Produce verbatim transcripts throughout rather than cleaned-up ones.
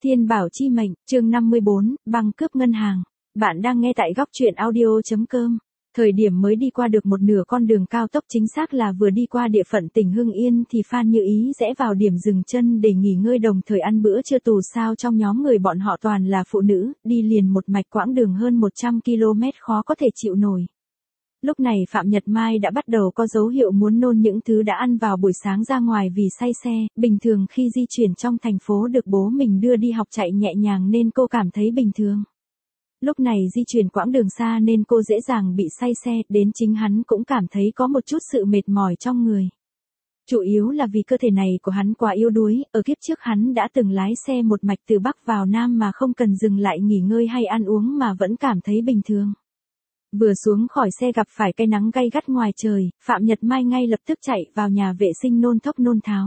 Thiên Bảo chi mệnh, chương năm mươi bốn, băng cướp ngân hàng. Bạn đang nghe tại góc truyện audio.com. Thời điểm mới đi qua được một nửa con đường cao tốc, chính xác là vừa đi qua địa phận tỉnh Hưng Yên thì Phan Như Ý rẽ vào điểm dừng chân để nghỉ ngơi đồng thời ăn bữa trưa. Tù sao trong nhóm người bọn họ toàn là phụ nữ, đi liền một mạch quãng đường hơn một trăm ki lô mét khó có thể chịu nổi. Lúc này Phạm Nhật Mai đã bắt đầu có dấu hiệu muốn nôn những thứ đã ăn vào buổi sáng ra ngoài vì say xe. Bình thường khi di chuyển trong thành phố được bố mình đưa đi học chạy nhẹ nhàng nên cô cảm thấy bình thường. Lúc này di chuyển quãng đường xa nên cô dễ dàng bị say xe, đến chính hắn cũng cảm thấy có một chút sự mệt mỏi trong người. Chủ yếu là vì cơ thể này của hắn quá yếu đuối, ở kiếp trước hắn đã từng lái xe một mạch từ Bắc vào Nam mà không cần dừng lại nghỉ ngơi hay ăn uống mà vẫn cảm thấy bình thường. Vừa xuống khỏi xe gặp phải cái nắng gay gắt ngoài trời, Phạm Nhật Mai ngay lập tức chạy vào nhà vệ sinh nôn thốc nôn tháo.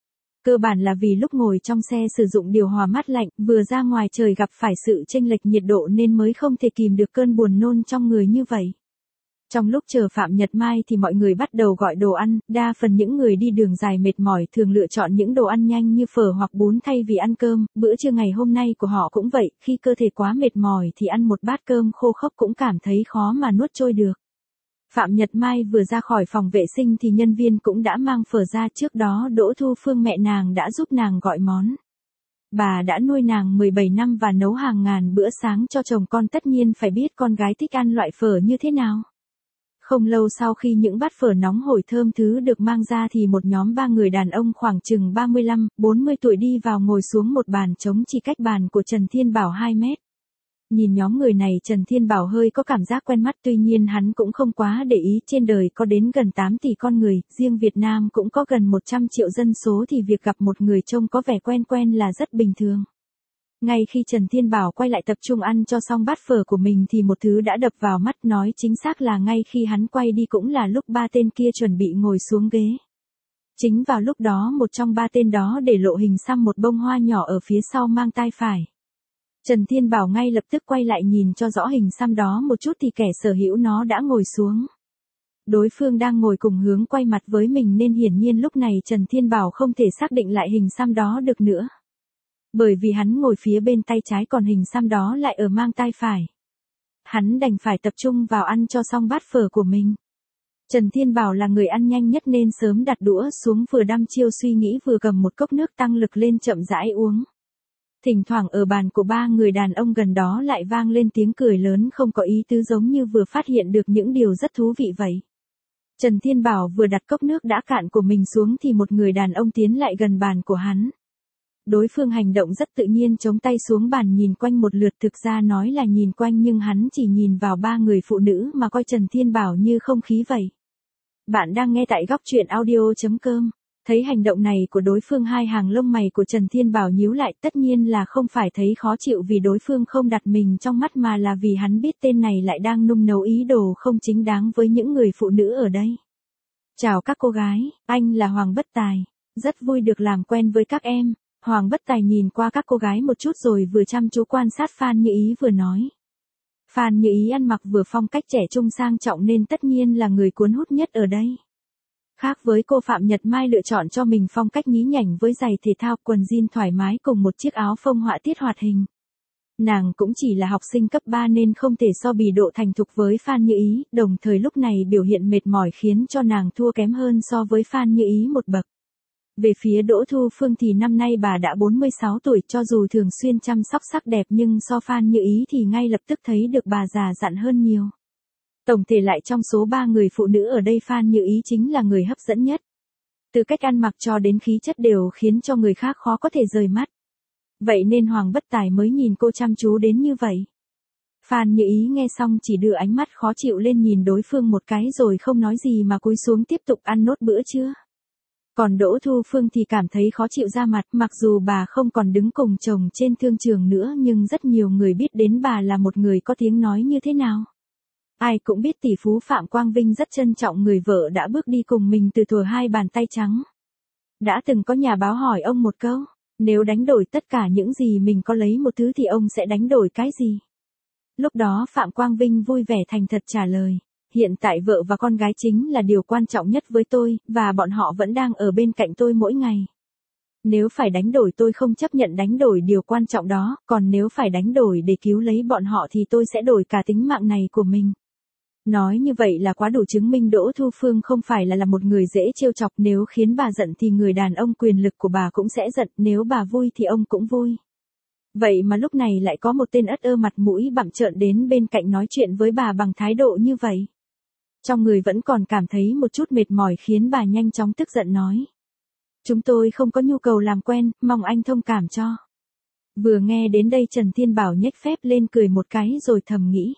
Cơ bản là vì lúc ngồi trong xe sử dụng điều hòa mát lạnh, vừa ra ngoài trời gặp phải sự chênh lệch nhiệt độ nên mới không thể kìm được cơn buồn nôn trong người như vậy. Trong lúc chờ Phạm Nhật Mai thì mọi người bắt đầu gọi đồ ăn, đa phần những người đi đường dài mệt mỏi thường lựa chọn những đồ ăn nhanh như phở hoặc bún thay vì ăn cơm. Bữa trưa ngày hôm nay của họ cũng vậy, khi cơ thể quá mệt mỏi thì ăn một bát cơm khô khốc cũng cảm thấy khó mà nuốt trôi được. Phạm Nhật Mai vừa ra khỏi phòng vệ sinh thì nhân viên cũng đã mang phở ra, trước đó Đỗ Thu Phương mẹ nàng đã giúp nàng gọi món. Bà đã nuôi nàng mười bảy năm và nấu hàng ngàn bữa sáng cho chồng con, tất nhiên phải biết con gái thích ăn loại phở như thế nào. Không lâu sau khi những bát phở nóng hổi thơm thứ được mang ra thì một nhóm ba người đàn ông khoảng chừng ba mươi lăm, bốn mươi tuổi đi vào ngồi xuống một bàn trống chỉ cách bàn của Trần Thiên Bảo hai mét. Nhìn nhóm người này Trần Thiên Bảo hơi có cảm giác quen mắt, tuy nhiên hắn cũng không quá để ý, trên đời có đến gần tám tỷ con người, riêng Việt Nam cũng có gần một trăm triệu dân số thì việc gặp một người trông có vẻ quen quen là rất bình thường. Ngay khi Trần Thiên Bảo quay lại tập trung ăn cho xong bát phở của mình thì một thứ đã đập vào mắt, nói chính xác là ngay khi hắn quay đi cũng là lúc ba tên kia chuẩn bị ngồi xuống ghế. Chính vào lúc đó một trong ba tên đó để lộ hình xăm một bông hoa nhỏ ở phía sau mang tai phải. Trần Thiên Bảo ngay lập tức quay lại nhìn cho rõ hình xăm đó một chút thì kẻ sở hữu nó đã ngồi xuống. Đối phương đang ngồi cùng hướng quay mặt với mình nên hiển nhiên lúc này Trần Thiên Bảo không thể xác định lại hình xăm đó được nữa. Bởi vì hắn ngồi phía bên tay trái còn hình xăm đó lại ở mang tai phải. Hắn đành phải tập trung vào ăn cho xong bát phở của mình. Trần Thiên Bảo là người ăn nhanh nhất nên sớm đặt đũa xuống, vừa đăm chiêu suy nghĩ vừa cầm một cốc nước tăng lực lên chậm rãi uống. Thỉnh thoảng ở bàn của ba người đàn ông gần đó lại vang lên tiếng cười lớn không có ý tứ, giống như vừa phát hiện được những điều rất thú vị vậy. Trần Thiên Bảo vừa đặt cốc nước đã cạn của mình xuống thì một người đàn ông tiến lại gần bàn của hắn. Đối phương hành động rất tự nhiên, chống tay xuống bàn nhìn quanh một lượt, thực ra nói là nhìn quanh nhưng hắn chỉ nhìn vào ba người phụ nữ mà coi Trần Thiên Bảo như không khí vậy. Bạn đang nghe tại góc truyện audio.com. Thấy hành động này của đối phương, hai hàng lông mày của Trần Thiên Bảo nhíu lại, tất nhiên là không phải thấy khó chịu vì đối phương không đặt mình trong mắt mà là vì hắn biết tên này lại đang nung nấu ý đồ không chính đáng với những người phụ nữ ở đây. Chào các cô gái, anh là Hoàng Bất Tài, rất vui được làm quen với các em. Hoàng Bất Tài nhìn qua các cô gái một chút rồi vừa chăm chú quan sát Phan Như Ý vừa nói. Phan Như Ý ăn mặc vừa phong cách trẻ trung sang trọng nên tất nhiên là người cuốn hút nhất ở đây. Khác với cô, Phạm Nhật Mai lựa chọn cho mình phong cách nhí nhảnh với giày thể thao, quần jean thoải mái cùng một chiếc áo phông họa tiết hoạt hình. Nàng cũng chỉ là học sinh cấp ba nên không thể so bì độ thành thục với Phan Như Ý, đồng thời lúc này biểu hiện mệt mỏi khiến cho nàng thua kém hơn so với Phan Như Ý một bậc. Về phía Đỗ Thu Phương thì năm nay bà đã bốn mươi sáu tuổi, cho dù thường xuyên chăm sóc sắc đẹp nhưng so Phan Như Ý thì ngay lập tức thấy được bà già dặn hơn nhiều. Tổng thể lại trong số ba người phụ nữ ở đây Phan Như Ý chính là người hấp dẫn nhất. Từ cách ăn mặc cho đến khí chất đều khiến cho người khác khó có thể rời mắt. Vậy nên Hoàng Bất Tài mới nhìn cô chăm chú đến như vậy. Phan Như Ý nghe xong chỉ đưa ánh mắt khó chịu lên nhìn đối phương một cái rồi không nói gì mà cúi xuống tiếp tục ăn nốt bữa trưa. Còn Đỗ Thu Phương thì cảm thấy khó chịu ra mặt, mặc dù bà không còn đứng cùng chồng trên thương trường nữa nhưng rất nhiều người biết đến bà là một người có tiếng nói như thế nào. Ai cũng biết tỷ phú Phạm Quang Vinh rất trân trọng người vợ đã bước đi cùng mình từ thuở hai bàn tay trắng. Đã từng có nhà báo hỏi ông một câu, nếu đánh đổi tất cả những gì mình có lấy một thứ thì ông sẽ đánh đổi cái gì? Lúc đó Phạm Quang Vinh vui vẻ thành thật trả lời, hiện tại vợ và con gái chính là điều quan trọng nhất với tôi, và bọn họ vẫn đang ở bên cạnh tôi mỗi ngày. Nếu phải đánh đổi tôi không chấp nhận đánh đổi điều quan trọng đó, còn nếu phải đánh đổi để cứu lấy bọn họ thì tôi sẽ đổi cả tính mạng này của mình. Nói như vậy là quá đủ chứng minh Đỗ Thu Phương không phải là là một người dễ trêu chọc, nếu khiến bà giận thì người đàn ông quyền lực của bà cũng sẽ giận, nếu bà vui thì ông cũng vui. Vậy mà lúc này lại có một tên ất ơ mặt mũi bặm trợn đến bên cạnh nói chuyện với bà bằng thái độ như vậy. Trong người vẫn còn cảm thấy một chút mệt mỏi khiến bà nhanh chóng tức giận nói. Chúng tôi không có nhu cầu làm quen, mong anh thông cảm cho. Vừa nghe đến đây Trần Thiên Bảo nhếch phép lên cười một cái rồi thầm nghĩ.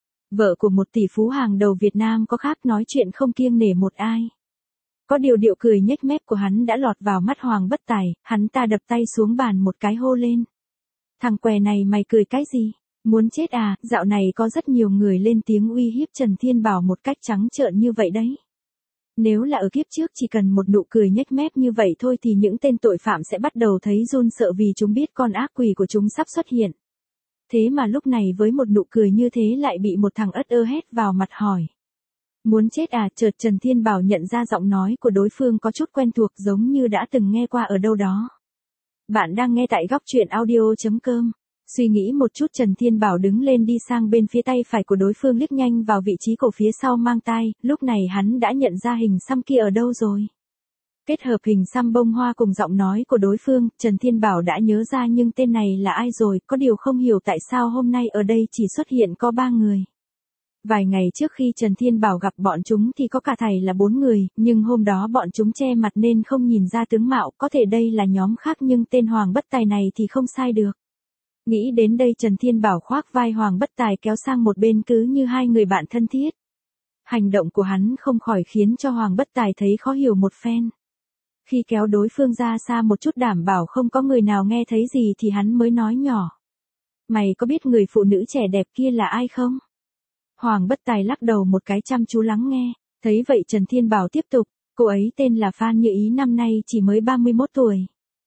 Vợ của một tỷ phú hàng đầu Việt Nam có khác nói chuyện không kiêng nể một ai. Có điều điệu cười nhếch mép của hắn đã lọt vào mắt Hoàng Bất Tài, hắn ta đập tay xuống bàn một cái hô lên. Thằng què này mày cười cái gì? Muốn chết à, dạo này có rất nhiều người lên tiếng uy hiếp Trần Thiên Bảo một cách trắng trợn như vậy đấy. Nếu là ở kiếp trước chỉ cần một nụ cười nhếch mép như vậy thôi thì những tên tội phạm sẽ bắt đầu thấy run sợ vì chúng biết con ác quỷ của chúng sắp xuất hiện. Thế mà lúc này với một nụ cười như thế lại bị một thằng ất ơ hét vào mặt hỏi. Muốn chết à, chợt Trần Thiên Bảo nhận ra giọng nói của đối phương có chút quen thuộc giống như đã từng nghe qua ở đâu đó. Bạn đang nghe tại góc truyện audio chấm com. Suy nghĩ một chút Trần Thiên Bảo đứng lên đi sang bên phía tay phải của đối phương liếc nhanh vào vị trí cổ phía sau mang tai, lúc này hắn đã nhận ra hình xăm kia ở đâu rồi. Kết hợp hình xăm bông hoa cùng giọng nói của đối phương, Trần Thiên Bảo đã nhớ ra nhưng tên này là ai rồi, có điều không hiểu tại sao hôm nay ở đây chỉ xuất hiện có ba người. Vài ngày trước khi Trần Thiên Bảo gặp bọn chúng thì có cả thầy là bốn người, nhưng hôm đó bọn chúng che mặt nên không nhìn ra tướng mạo, có thể đây là nhóm khác nhưng tên Hoàng Bất Tài này thì không sai được. Nghĩ đến đây Trần Thiên Bảo khoác vai Hoàng Bất Tài kéo sang một bên cứ như hai người bạn thân thiết. Hành động của hắn không khỏi khiến cho Hoàng Bất Tài thấy khó hiểu một phen. Khi kéo đối phương ra xa một chút đảm bảo không có người nào nghe thấy gì thì hắn mới nói nhỏ. Mày có biết người phụ nữ trẻ đẹp kia là ai không? Hoàng Bất Tài lắc đầu một cái chăm chú lắng nghe, thấy vậy Trần Thiên Bảo tiếp tục, cô ấy tên là Phan Như Ý năm nay chỉ mới ba mươi mốt tuổi.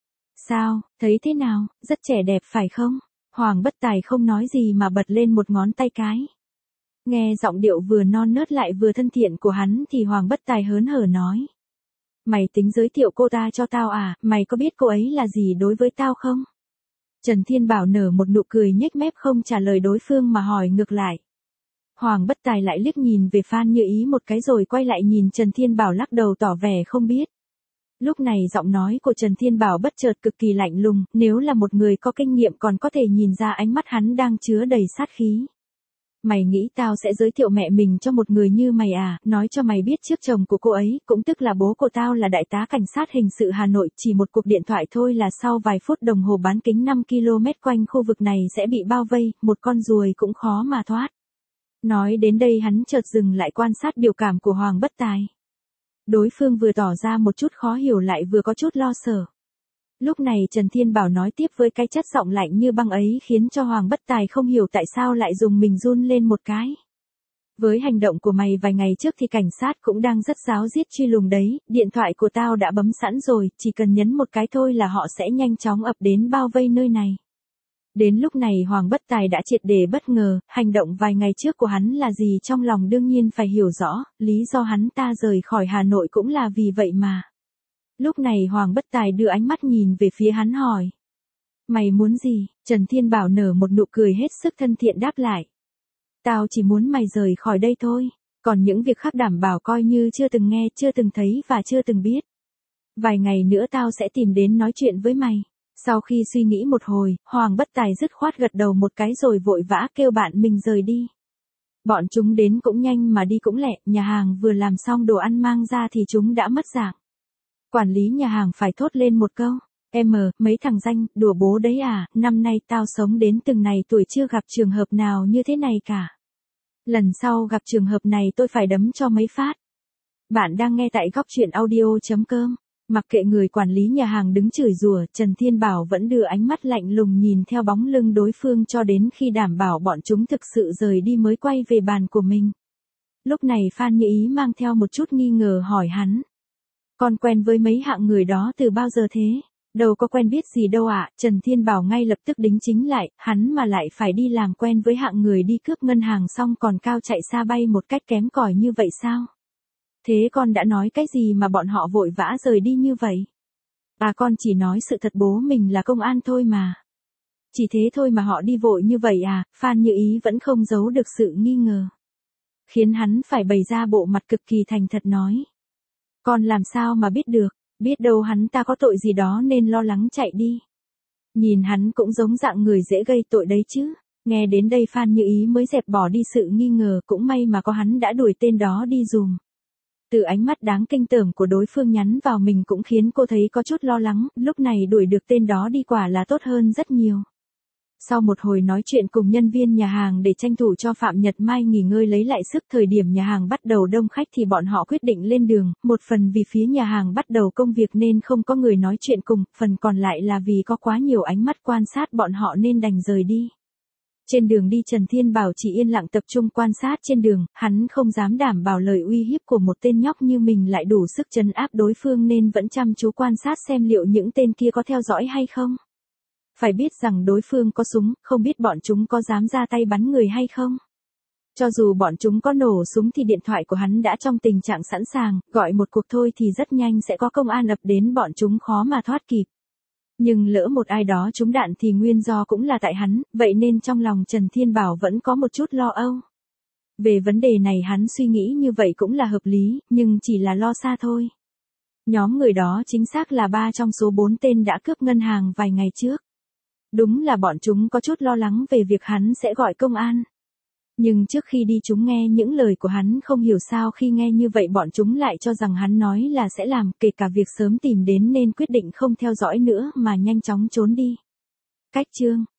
Sao, thấy thế nào, rất trẻ đẹp phải không? Hoàng Bất Tài không nói gì mà bật lên một ngón tay cái. Nghe giọng điệu vừa non nớt lại vừa thân thiện của hắn thì Hoàng Bất Tài hớn hở nói. Mày tính giới thiệu cô ta cho tao à, mày có biết cô ấy là gì đối với tao không? Trần Thiên Bảo nở một nụ cười nhếch mép không trả lời đối phương mà hỏi ngược lại. Hoàng Bất Tài lại liếc nhìn về Phan Như Ý một cái rồi quay lại nhìn Trần Thiên Bảo lắc đầu tỏ vẻ không biết. Lúc này giọng nói của Trần Thiên Bảo bất chợt cực kỳ lạnh lùng, nếu là một người có kinh nghiệm còn có thể nhìn ra ánh mắt hắn đang chứa đầy sát khí. Mày nghĩ tao sẽ giới thiệu mẹ mình cho một người như mày à, nói cho mày biết trước chồng của cô ấy, cũng tức là bố của tao là đại tá cảnh sát hình sự Hà Nội, chỉ một cuộc điện thoại thôi là sau vài phút đồng hồ bán kính năm ki lô mét quanh khu vực này sẽ bị bao vây, một con ruồi cũng khó mà thoát. Nói đến đây hắn chợt dừng lại quan sát biểu cảm của Hoàng Bất Tài. Đối phương vừa tỏ ra một chút khó hiểu lại vừa có chút lo sợ. Lúc này Trần Thiên Bảo nói tiếp với cái chất giọng lạnh như băng ấy khiến cho Hoàng Bất Tài không hiểu tại sao lại dùng mình run lên một cái. Với hành động của mày vài ngày trước thì cảnh sát cũng đang rất ráo riết truy lùng đấy, điện thoại của tao đã bấm sẵn rồi, chỉ cần nhấn một cái thôi là họ sẽ nhanh chóng ập đến bao vây nơi này. Đến lúc này Hoàng Bất Tài đã triệt để bất ngờ, hành động vài ngày trước của hắn là gì trong lòng đương nhiên phải hiểu rõ, lý do hắn ta rời khỏi Hà Nội cũng là vì vậy mà. Lúc này Hoàng Bất Tài đưa ánh mắt nhìn về phía hắn hỏi. Mày muốn gì? Trần Thiên Bảo nở một nụ cười hết sức thân thiện đáp lại. Tao chỉ muốn mày rời khỏi đây thôi, còn những việc khác đảm bảo coi như chưa từng nghe, chưa từng thấy và chưa từng biết. Vài ngày nữa tao sẽ tìm đến nói chuyện với mày. Sau khi suy nghĩ một hồi, Hoàng Bất Tài dứt khoát gật đầu một cái rồi vội vã kêu bạn mình rời đi. Bọn chúng đến cũng nhanh mà đi cũng lẹ, nhà hàng vừa làm xong đồ ăn mang ra thì chúng đã mất dạng. Quản lý nhà hàng phải thốt lên một câu, em mờ, mấy thằng danh, đùa bố đấy à, năm nay tao sống đến từng này tuổi chưa gặp trường hợp nào như thế này cả. Lần sau gặp trường hợp này tôi phải đấm cho mấy phát. Bạn đang nghe tại góc truyện audio chấm com. Mặc kệ người quản lý nhà hàng đứng chửi rủa, Trần Thiên Bảo vẫn đưa ánh mắt lạnh lùng nhìn theo bóng lưng đối phương cho đến khi đảm bảo bọn chúng thực sự rời đi mới quay về bàn của mình. Lúc này Phan Như Ý mang theo một chút nghi ngờ hỏi hắn. Con quen với mấy hạng người đó từ bao giờ thế? Đâu có quen biết gì đâu ạ, à? Trần Thiên Bảo ngay lập tức đính chính lại, hắn mà lại phải đi làm quen với hạng người đi cướp ngân hàng xong còn cao chạy xa bay một cách kém cỏi như vậy sao? Thế con đã nói cái gì mà bọn họ vội vã rời đi như vậy? À con chỉ nói sự thật bố mình là công an thôi mà. Chỉ thế thôi mà họ đi vội như vậy à, Phan Như Ý vẫn không giấu được sự nghi ngờ. Khiến hắn phải bày ra bộ mặt cực kỳ thành thật nói. Con làm sao mà biết được, biết đâu hắn ta có tội gì đó nên lo lắng chạy đi. Nhìn hắn cũng giống dạng người dễ gây tội đấy chứ. Nghe đến đây Phan Như Ý mới dẹp bỏ đi sự nghi ngờ, cũng may mà có hắn đã đuổi tên đó đi dùm. Từ ánh mắt đáng kinh tởm của đối phương nhắn vào mình cũng khiến cô thấy có chút lo lắng, lúc này đuổi được tên đó đi quả là tốt hơn rất nhiều. Sau một hồi nói chuyện cùng nhân viên nhà hàng để tranh thủ cho Phạm Nhật Mai nghỉ ngơi lấy lại sức, thời điểm nhà hàng bắt đầu đông khách thì bọn họ quyết định lên đường, một phần vì phía nhà hàng bắt đầu công việc nên không có người nói chuyện cùng, phần còn lại là vì có quá nhiều ánh mắt quan sát bọn họ nên đành rời đi. Trên đường đi Trần Thiên Bảo chỉ yên lặng tập trung quan sát trên đường, hắn không dám đảm bảo lời uy hiếp của một tên nhóc như mình lại đủ sức trấn áp đối phương nên vẫn chăm chú quan sát xem liệu những tên kia có theo dõi hay không. Phải biết rằng đối phương có súng, không biết bọn chúng có dám ra tay bắn người hay không. Cho dù bọn chúng có nổ súng thì điện thoại của hắn đã trong tình trạng sẵn sàng, gọi một cuộc thôi thì rất nhanh sẽ có công an ập đến, bọn chúng khó mà thoát kịp. Nhưng lỡ một ai đó trúng đạn thì nguyên do cũng là tại hắn, vậy nên trong lòng Trần Thiên Bảo vẫn có một chút lo âu. Về vấn đề này hắn suy nghĩ như vậy cũng là hợp lý, nhưng chỉ là lo xa thôi. Nhóm người đó chính xác là ba trong số bốn tên đã cướp ngân hàng vài ngày trước. Đúng là bọn chúng có chút lo lắng về việc hắn sẽ gọi công an. Nhưng trước khi đi chúng nghe những lời của hắn, không hiểu sao khi nghe như vậy bọn chúng lại cho rằng hắn nói là sẽ làm, kể cả việc sớm tìm đến nên quyết định không theo dõi nữa mà nhanh chóng trốn đi. Cách chương